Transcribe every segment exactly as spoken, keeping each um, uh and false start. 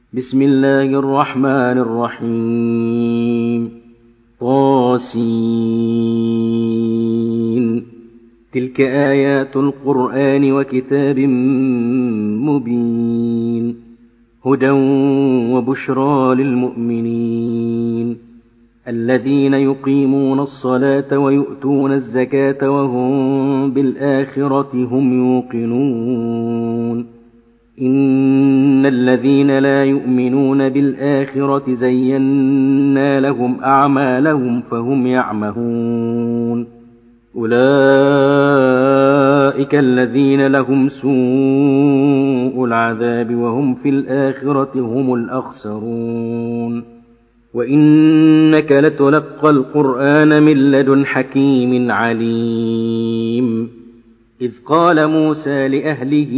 بسم الله الرحمن الرحيم. طاسين. تلك آيات القرآن وكتاب مبين، هدى وبشرى للمؤمنين الذين يقيمون الصلاة ويؤتون الزكاة وهم بالآخرة هم يوقنون. إن الذين لا يؤمنون بالآخرة زينا لهم أعمالهم فهم يعمهون. أولئك الذين لهم سوء العذاب وهم في الآخرة هم الأخسرون. وإنك لتلقى القرآن من لدن حكيم عليم. إذ قال موسى لأهله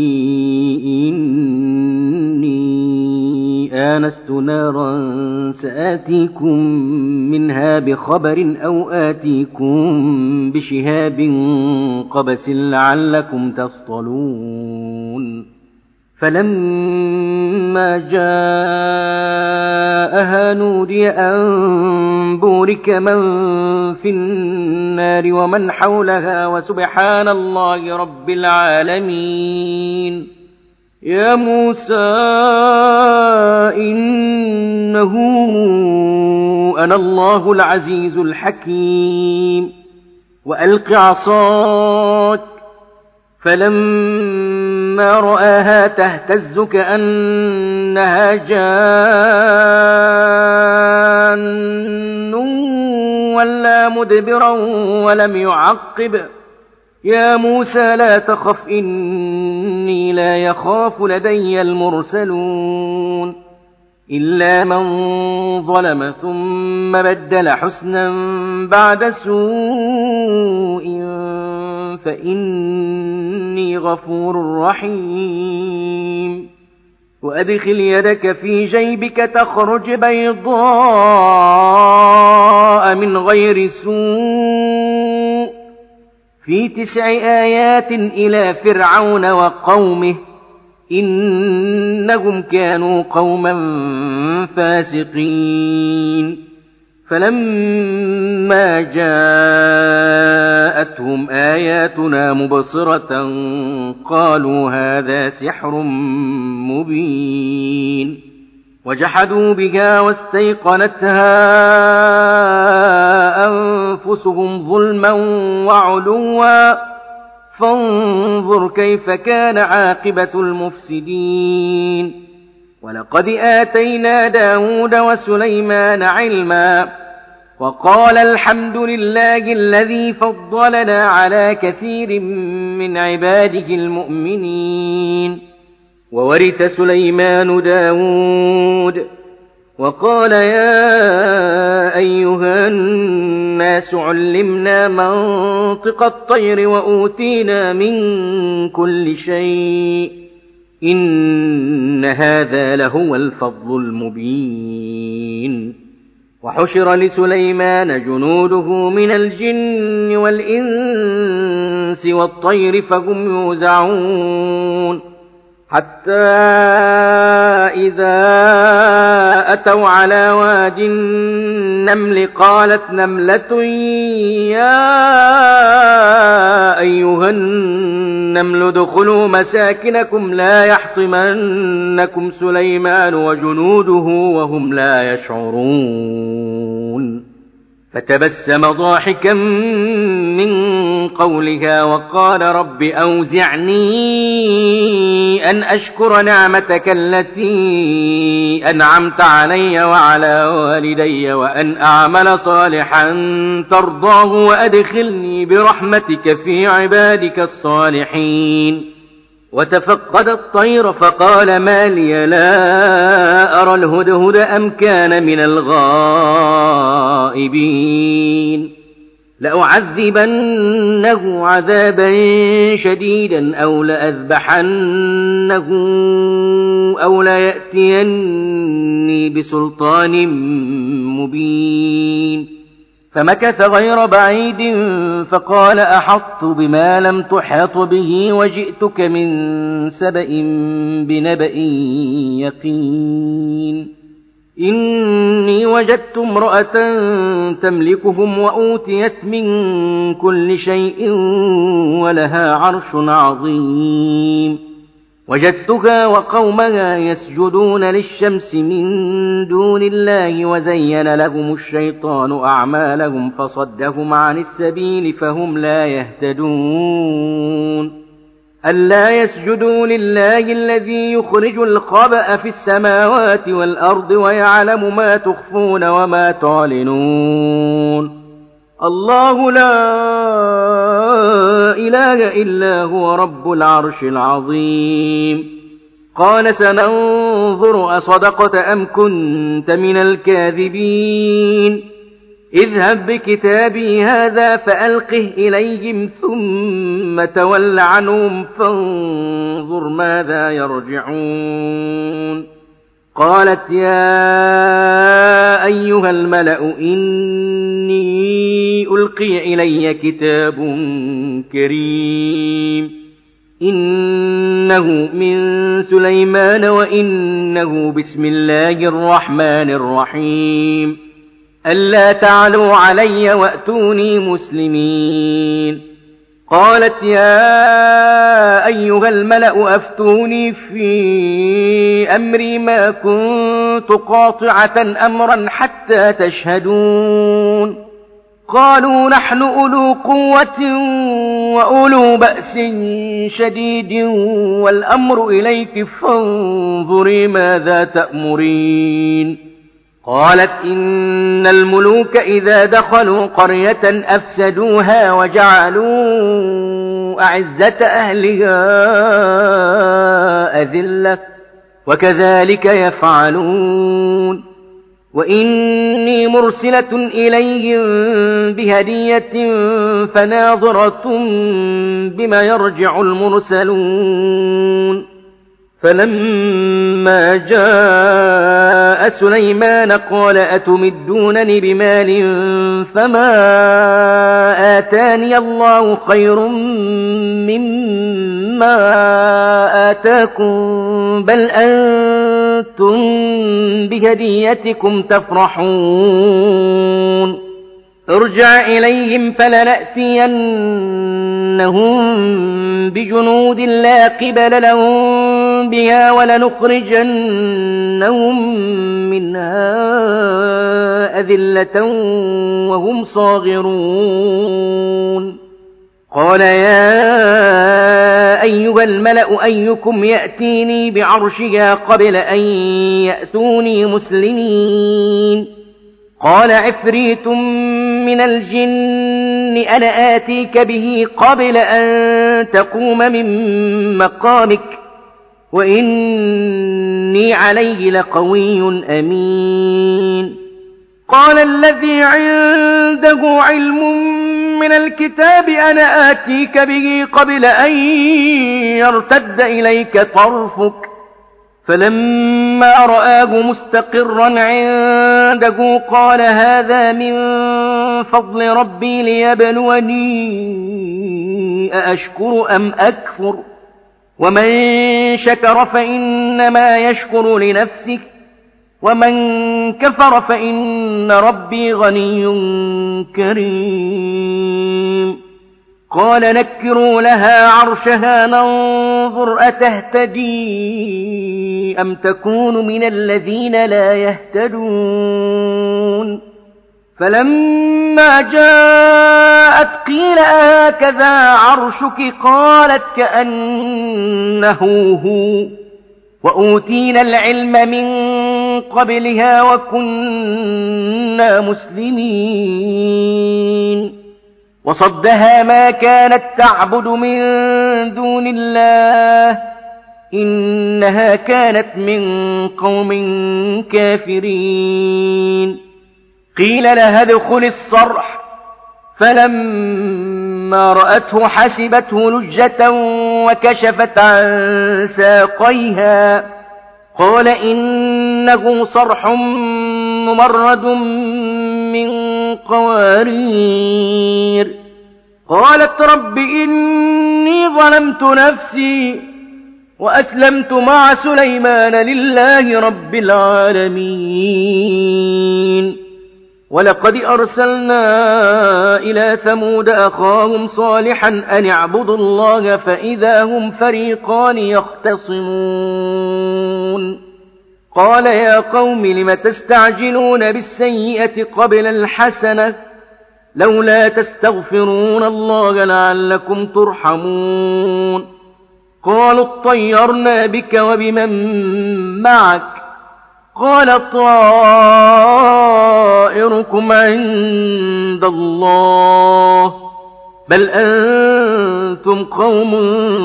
إني آنست نارا سآتيكم منها بخبر أو آتيكم بشهاب قبس لعلكم تصطلون. فلما جاءها نودي أن بورك من في النار ومن حولها وسبحان الله رب العالمين. يا موسى إنه أنا الله العزيز الحكيم. وألق عصاك. فلما رآها تهتز كأنها جان ولا مدبرا ولم يعقب. يا موسى لا تخف إني لا يخاف لدي المرسلون. إلا من ظلم ثم بدل حسنا بعد سوء فإني غفور رحيم. وأدخل يدك في جيبك تخرج بيضاء من غير سوء في تسع آيات إلى فرعون وقومه إنهم كانوا قوما فاسقين. فلما جاءتهم آياتنا مبصرة قالوا هذا سحر مبين. وجحدوا بها واستيقنتها أنفسهم ظلما وعلوا فانظر كيف كان عاقبة المفسدين. ولقد آتينا داود وسليمان علما وقال الحمد لله الذي فضلنا على كثير من عباده المؤمنين. وورث سليمان داود وقال يا أيها الناس علمنا منطق الطير وأوتينا من كل شيء إن هذا لهو الفضل المبين. وحشر لسليمان جنوده من الجن والإنس والطير فهم يوزعون حتى إذا أتوا على واد النمل قالت نملة يا أيها النمل ادخلوا مساكنكم لا يحطمنكم سليمان وجنوده وهم لا يشعرون. فتبسم ضاحكا من قولها وقال رب أوزعني أن أشكر نعمتك التي أنعمت علي وعلى والدي وأن أعمل صالحا ترضاه وأدخلني برحمتك في عبادك الصالحين. وتفقد الطير فقال ما لي لا أرى الهدهد أم كان من الغائبين. لأعذبنه عذابا شديدا أو لأذبحنه أو ليأتيني بسلطان مبين. فمكث غير بعيد فقال أحطت بما لم تحط به وجئتك من سبأ بنبأ يقين إني وجدت امرأة تملكهم وأوتيت من كل شيء ولها عرش عظيم وجدتها وقومها يسجدون للشمس من دون الله وزين لهم الشيطان أعمالهم فصدهم عن السبيل فهم لا يهتدون ألا يسجدوا لله الذي يخرج الخبأ في السماوات والأرض ويعلم ما تخفون وما تعلنون الله لا إله إلا هو رب العرش العظيم قال سننظر أصدقت أم كنت من الكاذبين اذهب بكتابي هذا فألقه إليهم ثم تول عنهم فانظر ماذا يرجعون قالت يا أيها الملأ إني ألقي إلي كتاب كريم إنه من سليمان وإنه بسم الله الرحمن الرحيم ألا تعلوا علي وأتوني مسلمين قالت يا أيها الملأ أفتوني في أمري ما كنت قاطعة أمرا حتى تشهدون قالوا نحن أولو قوة وأولو بأس شديد والأمر إليك فانظري ماذا تأمرين قالت إن الملوك إذا دخلوا قرية أفسدوها وجعلوا أعزة أهلها أذلة وكذلك يفعلون وإني مرسلة إليهم بهدية فناظرة بما يرجع المرسلون فلما جاء سليمان قال أتمدونني بمال فما آتاني الله خير مما آتاكم بل أنتم بهديتكم تفرحون ارجع إليهم فلنأتينهم بجنود لا قبل لهم بها ولنخرجنهم منها أذلة وهم صاغرون قال يا أيها الملأ أيكم يأتيني بعرشها قبل أن يأتوني مسلمين قال عفريت من الجن أنا آتيك به قبل أن تقوم من مقامك وإني عليه لقوي أمين قال الذي عنده علم من الكتاب أنا آتيك به قبل أن يرتد إليك طرفك فلما رآه مستقرا عنده قال هذا من فضل ربي ليبلوني أأشكر أم أكفر ومن شكر فإنما يشكر لنفسه ومن كفر فإن ربي غني كريم قال نكروا لها عرشها ننظر أتهتدي أم تكون من الذين لا يهتدون فلما جاءت قيل هكذا عرشك قالت كأنه هو وأوتينا العلم من قبلها وكنا مسلمين وصدها ما كانت تعبد من دون الله إنها كانت من قوم كافرين قيل لها ادخل الصرح فلما رأته حسبته لجة وكشفت عن ساقيها قال إنه صرح ممرد من قوارير. قالت رب إني ظلمت نفسي وأسلمت مع سليمان لله رب العالمين. ولقد أرسلنا إلى ثمود أخاهم صالحا أن اعبدوا الله فإذا هم فريقان يختصمون. قال يا قوم لم تستعجلون بالسيئة قبل الحسنة لولا تستغفرون الله لعلكم ترحمون. قالوا اطيرنا بك وبمن معك قال طائركم عند الله بل أنتم قوم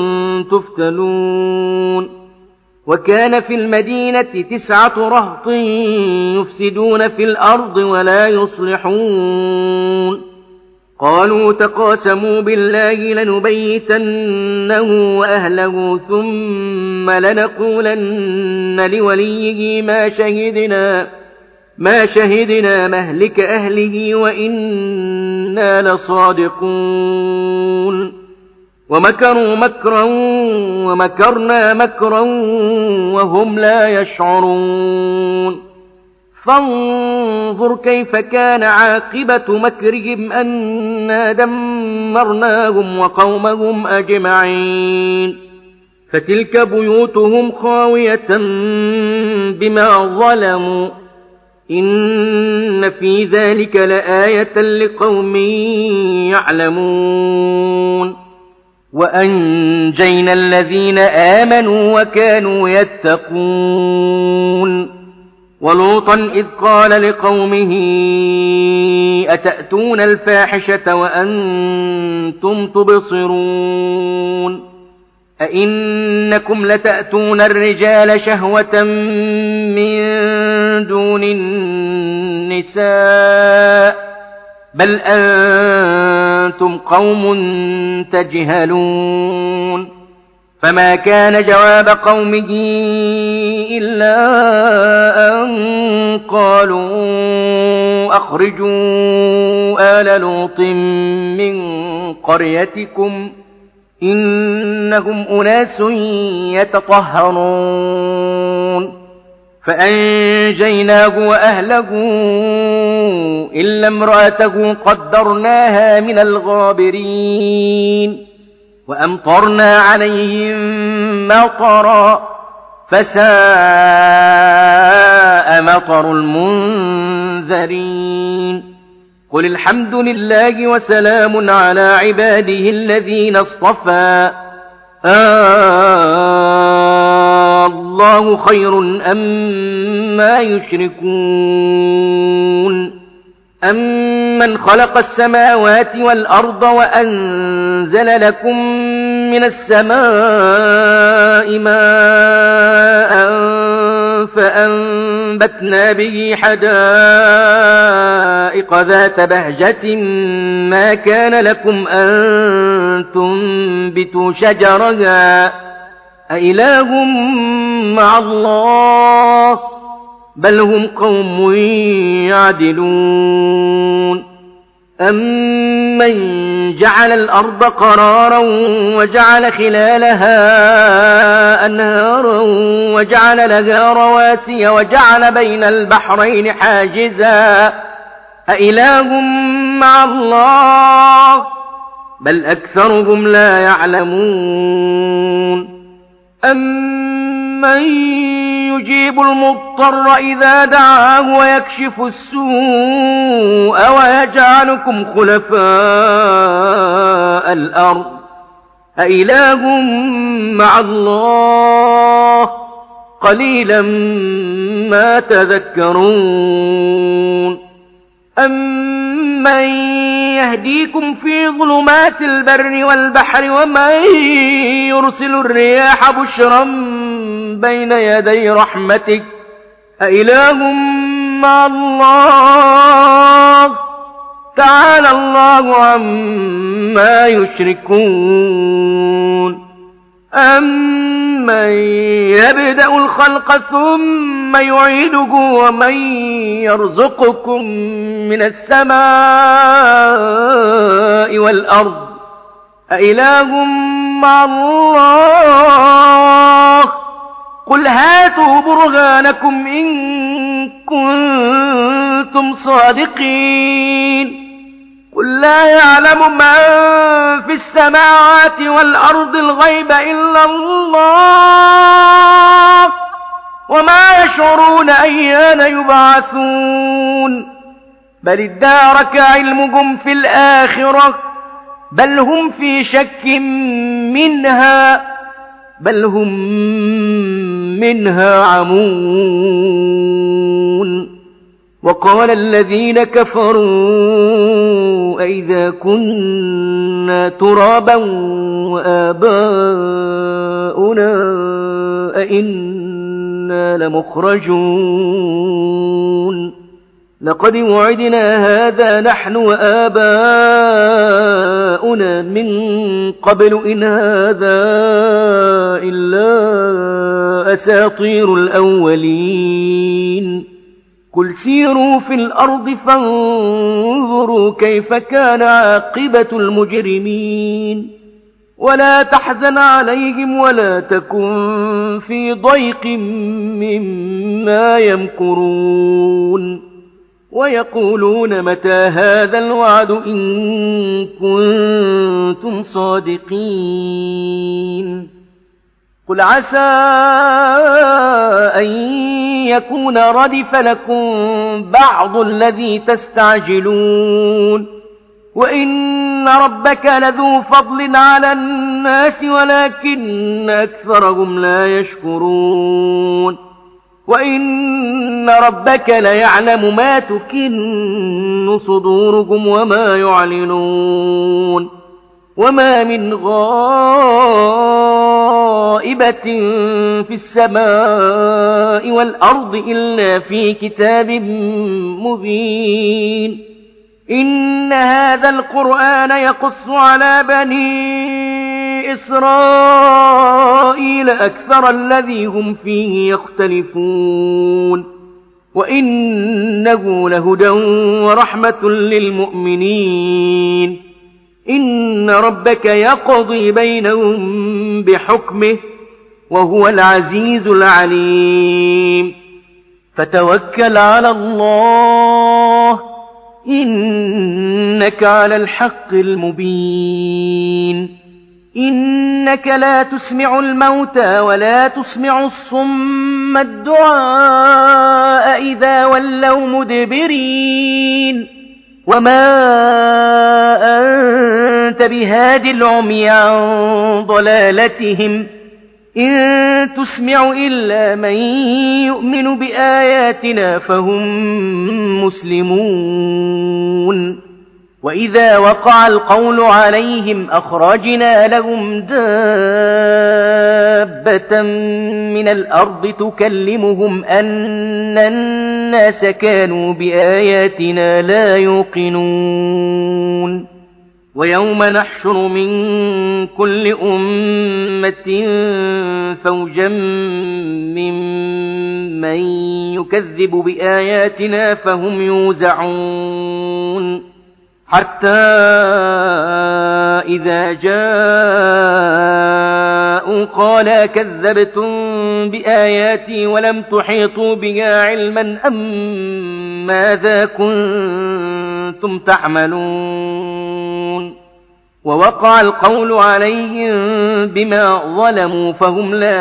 تفتنون. وكان في المدينة تسعة رهط يفسدون في الأرض ولا يصلحون. قالوا تقاسموا بالله لنبيتنه وأهله ثم لنقولن لوليه ما شهدنا ما شهدنا مهلك أهله وإنا لصادقون. ومكروا مكرا ومكرنا مكرا وهم لا يشعرون. فانظر كيف كان عاقبة مكرهم أنا دمرناهم وقومهم أجمعين. فتلك بيوتهم خاوية بما ظلموا إن في ذلك لآية لقوم يعلمون. وأنجينا الذين آمنوا وكانوا يتقون. ولوطا إذ قال لقومه أتأتون الفاحشة وأنتم تبصرون أئنكم لتأتون الرجال شهوة من دون النساء بل أنتم قوم تجهلون. فما كان جواب قومه إلا أن قالوا أخرجوا آل لوط من قريتكم إنهم أناس يتطهرون. فأنجيناه وأهله إلا امرأته قدرناها من الغابرين. وأمطرنا عليهم مطرا فساء مطر المنذرين. قل الحمد لله وسلام على عباده الذين اصطفى آه الله خير أما يشركون. أمن خلق السماوات والأرض وأنزل لكم من السماء ماء فأنبتنا به حدائق ذات بهجة ما كان لكم أن تنبتوا شجرها أإله مع الله بل هم قوم يعدلون. أمن جعل الأرض قرارا وجعل خلالها أنهارا وجعل لها رواسي وجعل بين البحرين حاجزا أإله مع الله بل أكثرهم لا يعلمون. أمن يجيب المضطر إذا دعاه ويكشف السوء ويجعلكم خلفاء الأرض أإله مع الله قليلا ما تذكرون. أمن يهديكم في ظلمات البر والبحر ومن يرسل الرياح بشرا بين يدي رحمتك أإله مع الله تعالى الله عما يشركون. أمن أَمَّن يَبْدَأُ الْخَلْقَ ثُمَّ يُعِيدُهُ وَمَن يَرْزُقُكُم مِّنَ السَّمَاءِ وَالْأَرْضِ أَإِلَٰهٌ مَّعَ اللَّهِ قُلْ هَاتُوا بُرْهَانَكُمْ إِن كُنتُمْ صَادِقِينَ قُل لَّا يَعْلَمُ مَن فِي السَّمَاوَاتِ وَالْأَرْضِ الْغَيْبَ إِلَّا اللَّهُ وَمَا يَشْعُرُونَ أَيَّانَ يُبْعَثُونَ بَلِ ادَّارَكَ عِلْمُهُمْ فِي الْآخِرَةِ بَلْ هُمْ فِي شَكٍّ مِّنْهَا بَلْ هُمْ مِنْهَا عَمُونَ وَقَالَ الَّذِينَ كَفَرُوا أَإِذَا كُنَّا تُرَابًا وَآبَاؤُنَا أَإِنَّا لَمُخْرَجُونَ لَقَدْ وُعِدْنَا هَٰذَا نَحْنُ وَآبَاؤُنَا مِن قَبْلُ إِنْ هَٰذَا إِلَّا أَسَاطِيرُ الْأَوَّلِينَ قُلْ سِيرُوا فِي الْأَرْضِ فَانظُرُوا كَيْفَ كَانَ عَاقِبَةُ الْمُجْرِمِينَ وَلَا تَحْزَنْ عَلَيْهِمْ وَلَا تَكُن فِي ضَيْقٍ مِّمَّا يَمْكُرُونَ وَيَقُولُونَ مَتَىٰ هَٰذَا الْوَعْدُ إِن كُنتُمْ صَادِقِينَ قُلْ عَسَىٰ أَن يَكُونَ رَدِفَ لَكُم بَعْضُ الَّذِي تَسْتَعْجِلُونَ وَإِنَّ رَبَّكَ لَذُو فَضْلٍ عَلَى النَّاسِ وَلَٰكِنَّ أَكْثَرَهُمْ لَا يَشْكُرُونَ وَإِنَّ رَبَّكَ لَيَعْلَمُ مَا تُكِنُّ صُدُورُهُمْ وَمَا يُعْلِنُونَ وَمَا مِنْ غَائِبَةٍ فِي السَّمَاءِ وَالْأَرْضِ إِلَّا فِي كِتَابٍ مُّبِينٍ إِنَّ هَٰذَا الْقُرْآنَ يَقُصُّ عَلَىٰ بَنِي إِسْرَائِيلَ أَكْثَرَ الَّذِي هُمْ فِيهِ يَخْتَلِفُونَ وَإِنَّهُ لَهُدًى وَرَحْمَةٌ لِّلْمُؤْمِنِينَ إِنَّ رَبَّكَ يَقْضِي بَيْنَهُم بِحُكْمِهِ وَهُوَ الْعَزِيزُ الْعَلِيمُ فَتَوَكَّلْ عَلَى اللَّهِ إِنَّكَ عَلَى الْحَقِّ الْمُبِينِ إِنَّكَ لَا تُسْمِعُ الْمَوْتَىٰ وَلَا تُسْمِعُ الصُّمَّ الدُّعَاءَ إِذَا وَلَّوْا مُدْبِرِينَ وَمَا أَنتَ بِهَادِ الْعُمْيِ عَن ضَلَالَتِهِمْ إِن تُسْمِعُ إِلَّا مَن يُؤْمِنُ بِآيَاتِنَا فَهُم مُّسْلِمُونَ وَإِذَا وَقَعَ الْقَوْلُ عَلَيْهِمْ أَخْرَجْنَا لَهُمْ دَابَّةً مِّنَ الْأَرْضِ تُكَلِّمُهُمْ أَنَّ النَّاسَ كَانُوا بِآيَاتِنَا لَا يُوقِنُونَ وَيَوْمَ نَحْشُرُ مِن كُلِّ أُمَّةٍ فَوْجًا مِّمَّن يُكَذِّبُ بِآيَاتِنَا فَهُمْ يُوزَعُونَ حَتَّىٰ إِذَا جَاءُوا قَالَا كَذَّبْتُم بِآيَاتِي وَلَمْ تُحِيطُوا بِهَا عِلْمًا أَم مَّاذَا كُنتُمْ تَعْمَلُونَ وَوَقَعَ الْقَوْلُ عَلَيْهِم بِمَا ظَلَمُوا فَهُمْ لَا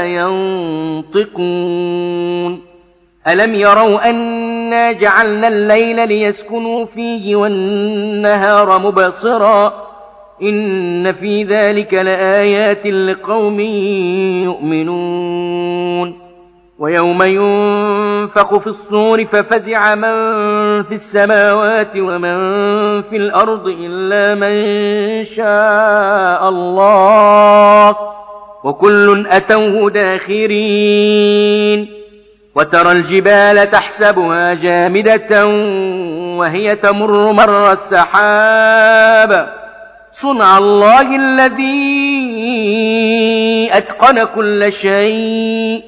يَنطِقُونَ أَلَمْ يَرَوْا أَنَّا جَعَلْنَا اللَّيْلَ لِيَسْكُنُوا فِيهِ وَالنَّهَارَ مُبْصِرًا إِنَّ فِي ذَلِكَ لَآيَاتٍ لِقَوْمٍ يُؤْمِنُونَ وَيَوْمَ يُنفَخُ فِي الصُّورِ فَفَزِعَ مَن فِي السَّمَاوَاتِ وَمَن فِي الْأَرْضِ إِلَّا مَن شَاءَ اللَّهُ وَكُلٌّ أَتَوْهُ دَاخِرِينَ وَتَرَى الْجِبَالَ تَحْسَبُهَا جَامِدَةً وَهِيَ تَمُرُّ مَرَّ السَّحَابِ صُنْعَ اللَّهِ الَّذِي أتقن كل شيء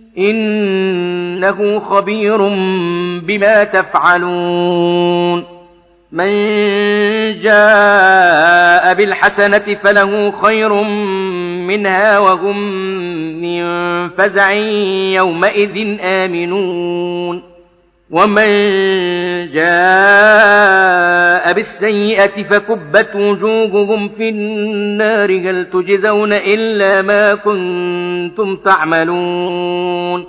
إنه خبير بما تفعلون من جاء بالحسنة فله خير منها وهم من فزع يومئذ آمنون ومن جاء بالسيئة فكبت وجوههم في النار هل تجزون إلا ما كنتم تعملون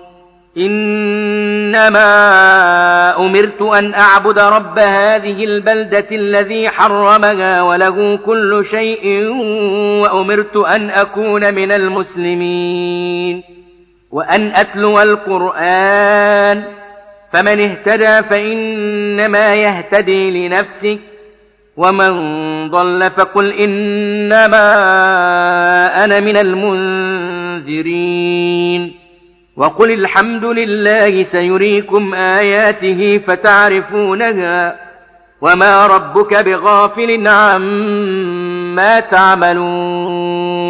إنما أمرت أن أعبد رب هذه البلدة الذي حرمها وله كل شيء وأمرت أن أكون من المسلمين وأن أتلو القرآن فمن اهتدى فإنما يهتدي لنفسه ومن ضل فقل إنما أنا من المنذرين وقل الحمد لله سيريكم آياته فتعرفونها وما ربك بغافل عما تعملون